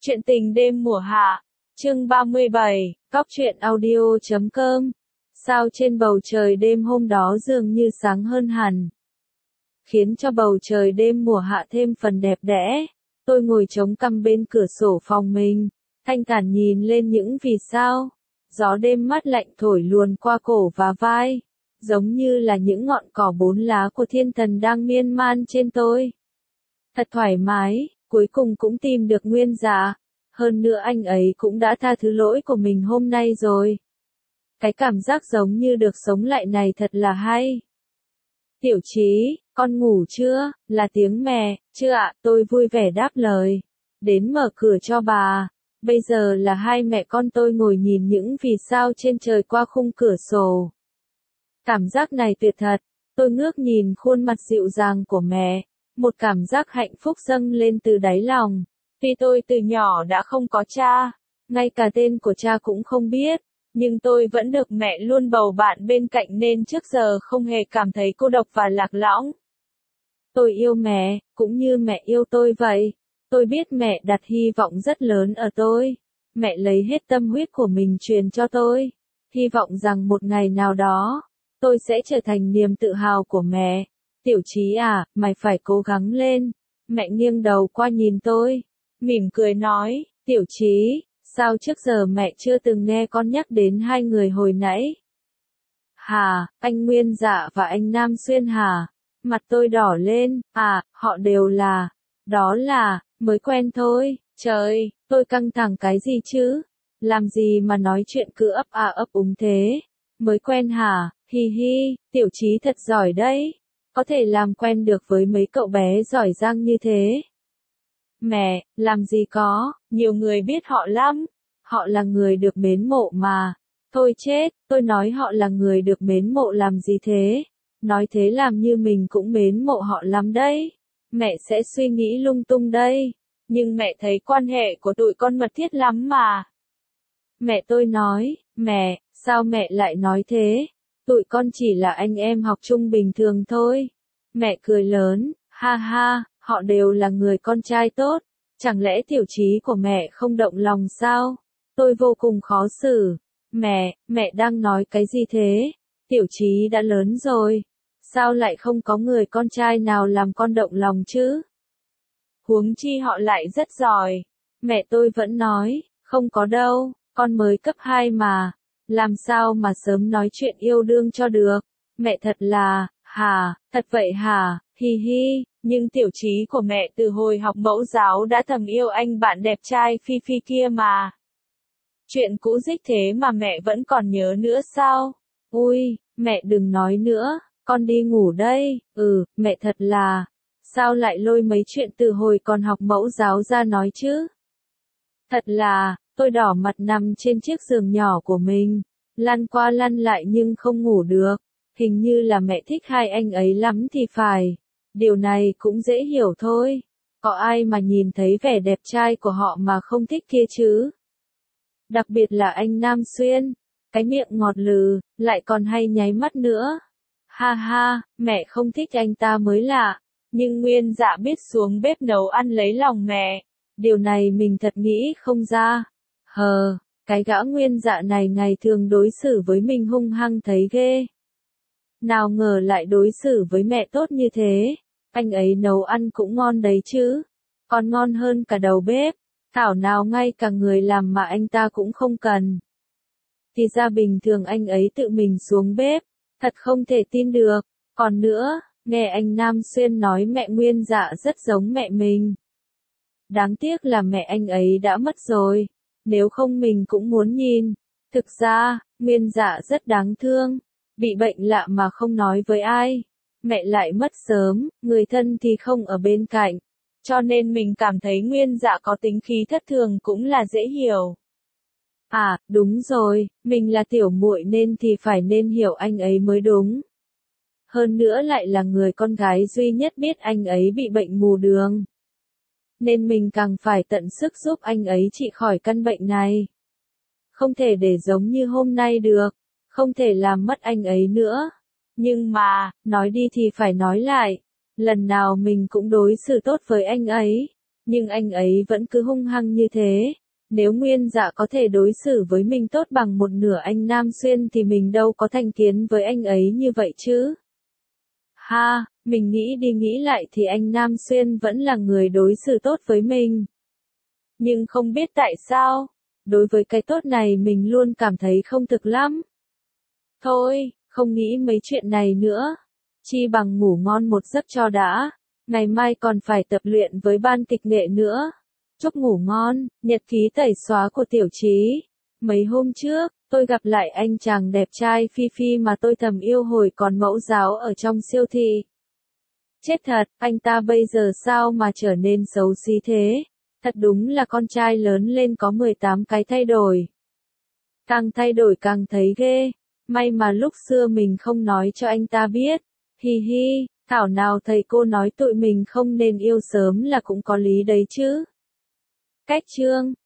Chuyện tình đêm mùa hạ, chương 37, góc truyện audio.com. Sao trên bầu trời đêm hôm đó dường như sáng hơn hẳn, khiến cho bầu trời đêm mùa hạ thêm phần đẹp đẽ. Tôi ngồi chống cằm bên cửa sổ phòng mình, thanh thản nhìn lên những vì sao. Gió đêm mát lạnh thổi luồn qua cổ và vai, giống như là những ngọn cỏ bốn lá của thiên thần đang miên man trên tôi. Thật thoải mái, cuối cùng cũng tìm được Nguyên Dạ. Hơn nữa anh ấy cũng đã tha thứ lỗi của mình hôm nay rồi. Cái cảm giác giống như được sống lại này thật là hay. Tiểu Chí, con ngủ chưa? Là tiếng mẹ. Chưa ạ, tôi vui vẻ đáp lời. Đến mở cửa cho bà. Bây giờ là hai mẹ con tôi ngồi nhìn những vì sao trên trời qua khung cửa sổ. Cảm giác này tuyệt thật. Tôi ngước nhìn khuôn mặt dịu dàng của mẹ. Một cảm giác hạnh phúc dâng lên từ đáy lòng. Tuy tôi từ nhỏ đã không có cha, ngay cả tên của cha cũng không biết, nhưng tôi vẫn được mẹ luôn bầu bạn bên cạnh nên trước giờ không hề cảm thấy cô độc và lạc lõng. Tôi yêu mẹ, cũng như mẹ yêu tôi vậy. Tôi biết mẹ đặt hy vọng rất lớn ở tôi. Mẹ lấy hết tâm huyết của mình truyền cho tôi. Hy vọng rằng một ngày nào đó, tôi sẽ trở thành niềm tự hào của mẹ. Tiểu Chí à, mày phải cố gắng lên. Mẹ nghiêng đầu qua nhìn tôi, mỉm cười nói, Tiểu Chí, sao trước giờ mẹ chưa từng nghe con nhắc đến hai người hồi nãy? Hả, anh Nguyên Dạ và anh Nam Xuyên hả? Mặt tôi đỏ lên, họ đều là, đó là, mới quen thôi. Trời, tôi căng thẳng cái gì chứ? Làm gì mà nói chuyện cứ ấp úng thế? Mới quen hả? Hi hi, Tiểu Chí thật giỏi đấy. Có thể làm quen được với mấy cậu bé giỏi giang như thế. Mẹ, làm gì có, nhiều người biết họ lắm. Họ là người được mến mộ mà. Thôi chết, tôi nói họ là người được mến mộ làm gì thế? Nói thế làm như mình cũng mến mộ họ lắm đấy. Mẹ sẽ suy nghĩ lung tung đây. Nhưng mẹ thấy quan hệ của tụi con mật thiết lắm mà. Mẹ tôi nói, mẹ, sao mẹ lại nói thế? Tụi con chỉ là anh em học chung bình thường thôi. Mẹ cười lớn, ha ha, họ đều là người con trai tốt. Chẳng lẽ Tiểu Chí của mẹ không động lòng sao? Tôi vô cùng khó xử. Mẹ đang nói cái gì thế? Tiểu Chí đã lớn rồi. Sao lại không có người con trai nào làm con động lòng chứ? Huống chi họ lại rất giỏi. Mẹ tôi vẫn nói, không có đâu, con mới cấp 2 mà. Làm sao mà sớm nói chuyện yêu đương cho được? Mẹ thật là, thật vậy hả, hi hi, nhưng Tiểu Chí của mẹ từ hồi học mẫu giáo đã thầm yêu anh bạn đẹp trai Phi Phi kia mà. Chuyện cũ dích thế mà mẹ vẫn còn nhớ nữa sao? Ui, mẹ đừng nói nữa, con đi ngủ đây. Mẹ thật là, sao lại lôi mấy chuyện từ hồi còn học mẫu giáo ra nói chứ? Thật là, tôi đỏ mặt nằm trên chiếc giường nhỏ của mình, lăn qua lăn lại nhưng không ngủ được. Hình như là mẹ thích hai anh ấy lắm thì phải. Điều này cũng dễ hiểu thôi. Có ai mà nhìn thấy vẻ đẹp trai của họ mà không thích kia chứ? Đặc biệt là anh Nam Xuyên. Cái miệng ngọt lừ, lại còn hay nháy mắt nữa. Ha ha, mẹ không thích anh ta mới lạ. Nhưng Nguyên Dạ biết xuống bếp nấu ăn lấy lòng mẹ. Điều này mình thật nghĩ không ra. Cái gã Nguyên Dạ này ngày thường đối xử với mình hung hăng thấy ghê. Nào ngờ lại đối xử với mẹ tốt như thế. Anh ấy nấu ăn cũng ngon đấy chứ. Còn ngon hơn cả đầu bếp. Thảo nào ngay cả người làm mà anh ta cũng không cần. Thì ra bình thường anh ấy tự mình xuống bếp. Thật không thể tin được. Còn nữa, nghe anh Nam Xuyên nói mẹ Nguyên Dạ rất giống mẹ mình. Đáng tiếc là mẹ anh ấy đã mất rồi. Nếu không mình cũng muốn nhìn. Thực ra, Nguyên Dạ rất đáng thương. Bị bệnh lạ mà không nói với ai. Mẹ lại mất sớm, người thân thì không ở bên cạnh. Cho nên mình cảm thấy Nguyên Dạ có tính khí thất thường cũng là dễ hiểu. Đúng rồi, mình là tiểu muội nên thì phải nên hiểu anh ấy mới đúng. Hơn nữa lại là người con gái duy nhất biết anh ấy bị bệnh mù đường. Nên mình càng phải tận sức giúp anh ấy trị khỏi căn bệnh này. Không thể để giống như hôm nay được. Không thể làm mất anh ấy nữa. Nhưng mà, nói đi thì phải nói lại. Lần nào mình cũng đối xử tốt với anh ấy. Nhưng anh ấy vẫn cứ hung hăng như thế. Nếu Nguyên Dạ có thể đối xử với mình tốt bằng một nửa anh Nam Xuyên thì mình đâu có thành kiến với anh ấy như vậy chứ. Ha, mình nghĩ đi nghĩ lại thì anh Nam Xuyên vẫn là người đối xử tốt với mình. Nhưng không biết tại sao, đối với cái tốt này mình luôn cảm thấy không thực lắm. Thôi, không nghĩ mấy chuyện này nữa. Chi bằng ngủ ngon một giấc cho đã. Ngày mai còn phải tập luyện với ban kịch nghệ nữa. Chúc ngủ ngon, nhật ký tẩy xóa của Tiểu Chí. Mấy hôm trước, tôi gặp lại anh chàng đẹp trai Phi Phi mà tôi thầm yêu hồi còn mẫu giáo ở trong siêu thị. Chết thật, anh ta bây giờ sao mà trở nên xấu xí thế? Thật đúng là con trai lớn lên có 18 cái thay đổi. Càng thay đổi càng thấy ghê. May mà lúc xưa mình không nói cho anh ta biết. Hi hi, thảo nào thầy cô nói tụi mình không nên yêu sớm là cũng có lý đấy chứ. Cách chương